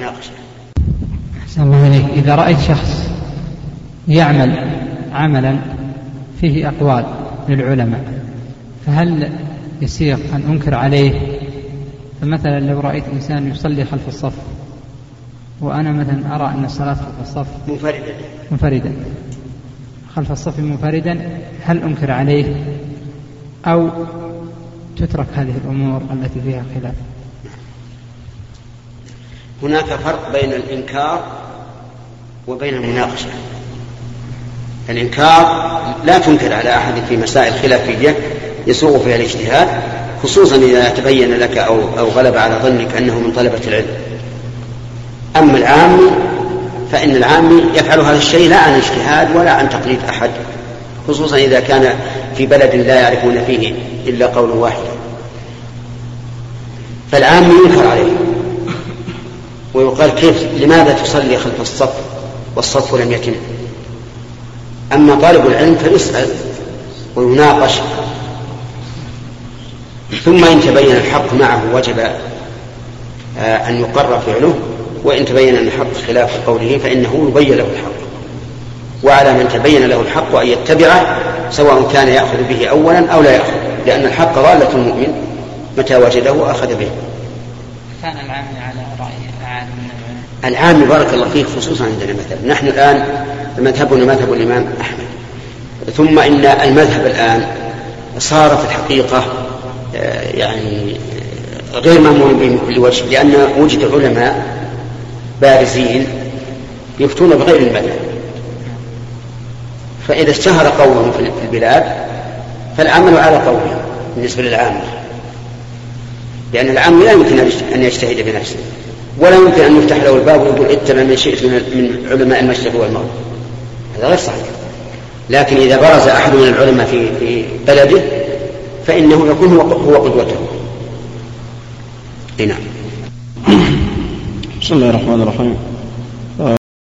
المناقشة. أحسن الله عليك. إذا رأيت شخص يعمل عملا فيه أقوال للعلماء فهل يسير أن أنكر عليه؟ فمثلا لو رأيت إنسان يصلي خلف الصف وأنا مثلا أرى أن الصلاة خلف الصف منفردا خلف الصف منفردا، هل أنكر عليه أو تترك هذه الأمور التي فيها خلاف؟ هناك فرق بين الإنكار وبين المناقشة. الإنكار لا تنكر على أحد في مسائل خلافية يسوغ فيها الاجتهاد، خصوصا إذا تبين لك أو غلب على ظنك أنه من طلبة العلم. أما العام فإن العام يفعل هذا الشيء لا عن اجتهاد ولا عن تقليد أحد، خصوصا إذا كان في بلد لا يعرفون فيه إلا قول واحد، فالعام ينكر عليه ويقال كيف لماذا تصلي خلف الصف والصف لم يتم. أما طالب العلم فيسأل ويناقش، ثم إن تبين الحق معه وجب أن يقرر فعله، وإن تبين أن الحق خلاف قوله فإنه يبين له الحق، وعلى من تبين له الحق أن يتبعه سواء كان يأخذ به أولا أو لا يأخذ، لأن الحق ضالة المؤمن متى وجده أخذ به. كان العام على رأي العالم العام بارك الله فيك، خصوصا عندنا مثلا نحن الآن مذهبنا مذهب الإمام أحمد، ثم إن المذهب الآن صار في الحقيقة يعني غير مأمون به من كل وجه، لأن وجد علماء بارزين يفتون بغير المذهب، فإذا اشتهر قولهم في البلاد فالعمل على قولهم بالنسبة للعامة، لأن العام لا يمكن أن يجتهد بنفسه، ولا يمكن أن يفتح له الباب ويقول اتبع من شئت من علماء المشرق والمغرب، هذا غير صحيح. لكن إذا برز أحد من العلماء في بلده فإنه يكون هو قدوته. نعم. بسم الله الرحمن الرحيم.